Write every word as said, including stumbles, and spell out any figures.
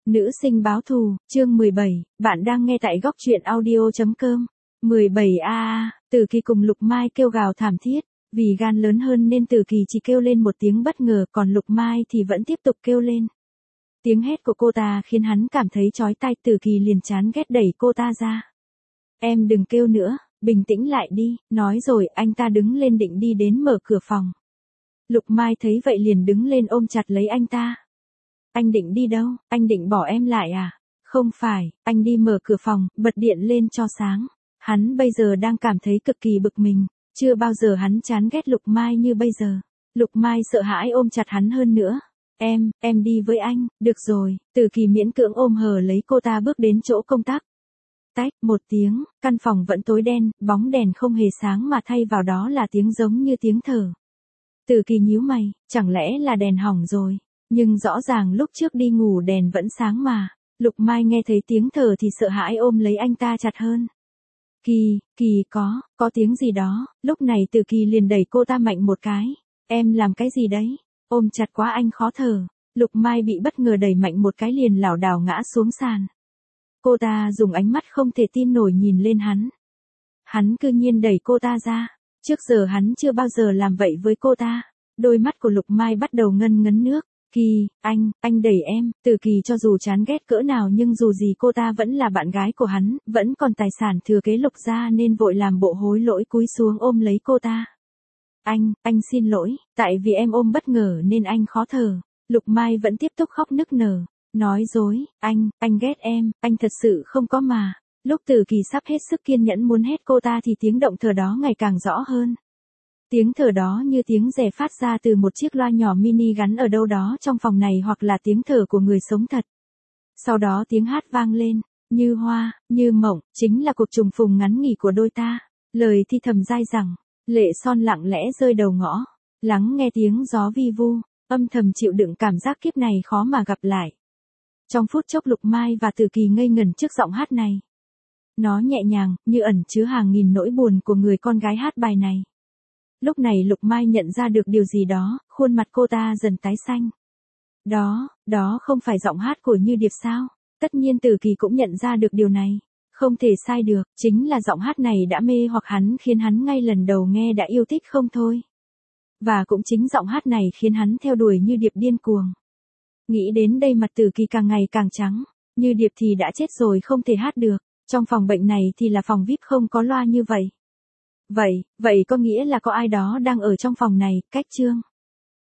Nữ sinh báo thù, chương mười bảy, bạn đang nghe tại góc truyện audio chấm com. mười bảy a, Tử Kỳ cùng Lục Mai kêu gào thảm thiết, vì gan lớn hơn nên Tử Kỳ chỉ kêu lên một tiếng bất ngờ, còn Lục Mai thì vẫn tiếp tục kêu lên. Tiếng hét của cô ta khiến hắn cảm thấy chói tai, Tử Kỳ liền chán ghét đẩy cô ta ra. Em đừng kêu nữa, bình tĩnh lại đi, nói rồi anh ta đứng lên định đi đến mở cửa phòng. Lục Mai thấy vậy liền đứng lên ôm chặt lấy anh ta. Anh định đi đâu, anh định bỏ em lại à? Không phải, anh đi mở cửa phòng, bật điện lên cho sáng. Hắn bây giờ đang cảm thấy cực kỳ bực mình, chưa bao giờ hắn chán ghét Lục Mai như bây giờ. Lục Mai sợ hãi ôm chặt hắn hơn nữa. Em, em đi với anh, được rồi, Tử Kỳ miễn cưỡng ôm hờ lấy cô ta bước đến chỗ công tắc. Tách, một tiếng, căn phòng vẫn tối đen, bóng đèn không hề sáng mà thay vào đó là tiếng giống như tiếng thở. Tử Kỳ nhíu mày, chẳng lẽ là đèn hỏng rồi? Nhưng rõ ràng lúc trước đi ngủ đèn vẫn sáng mà. Lục Mai nghe thấy tiếng thở thì sợ hãi ôm lấy anh ta chặt hơn. Kỳ, Kỳ có, có tiếng gì đó. Lúc này Tử Kỳ liền đẩy cô ta mạnh một cái. Em làm cái gì đấy? Ôm chặt quá anh khó thở. Lục Mai bị bất ngờ đẩy mạnh một cái liền lảo đảo ngã xuống sàn. Cô ta dùng ánh mắt không thể tin nổi nhìn lên hắn. Hắn cư nhiên đẩy cô ta ra. Trước giờ hắn chưa bao giờ làm vậy với cô ta. Đôi mắt của Lục Mai bắt đầu ngân ngấn nước. Kỳ, anh, anh đẩy em. Tử Kỳ cho dù chán ghét cỡ nào nhưng dù gì cô ta vẫn là bạn gái của hắn, vẫn còn tài sản thừa kế Lục gia nên vội làm bộ hối lỗi cúi xuống ôm lấy cô ta. Anh, anh xin lỗi, tại vì em ôm bất ngờ nên anh khó thở. Lục Mai vẫn tiếp tục khóc nức nở, nói dối, anh, anh ghét em, anh thật sự không có mà. Lúc Tử Kỳ sắp hết sức kiên nhẫn muốn hét cô ta thì tiếng động thở đó ngày càng rõ hơn. Tiếng thở đó như tiếng rè phát ra từ một chiếc loa nhỏ mini gắn ở đâu đó trong phòng này hoặc là tiếng thở của người sống thật. Sau đó tiếng hát vang lên, như hoa, như mộng, chính là cuộc trùng phùng ngắn nghỉ của đôi ta. Lời thi thầm dai dẳng, lệ son lặng lẽ rơi đầu ngõ, lắng nghe tiếng gió vi vu, âm thầm chịu đựng cảm giác kiếp này khó mà gặp lại. Trong phút chốc Lục Mai và Tử Kỳ ngây ngẩn trước giọng hát này. Nó nhẹ nhàng, như ẩn chứa hàng nghìn nỗi buồn của người con gái hát bài này. Lúc này Lục Mai nhận ra được điều gì đó, khuôn mặt cô ta dần tái xanh. Đó, đó không phải giọng hát của Như Điệp sao? Tất nhiên Tử Kỳ cũng nhận ra được điều này. Không thể sai được, chính là giọng hát này đã mê hoặc hắn khiến hắn ngay lần đầu nghe đã yêu thích không thôi. Và cũng chính giọng hát này khiến hắn theo đuổi Như Điệp điên cuồng. Nghĩ đến đây mặt Tử Kỳ càng ngày càng trắng, Như Điệp thì đã chết rồi không thể hát được, trong phòng bệnh này thì là phòng vi ai pi không có loa như vậy. Vậy, vậy có nghĩa là có ai đó đang ở trong phòng này, cách chương.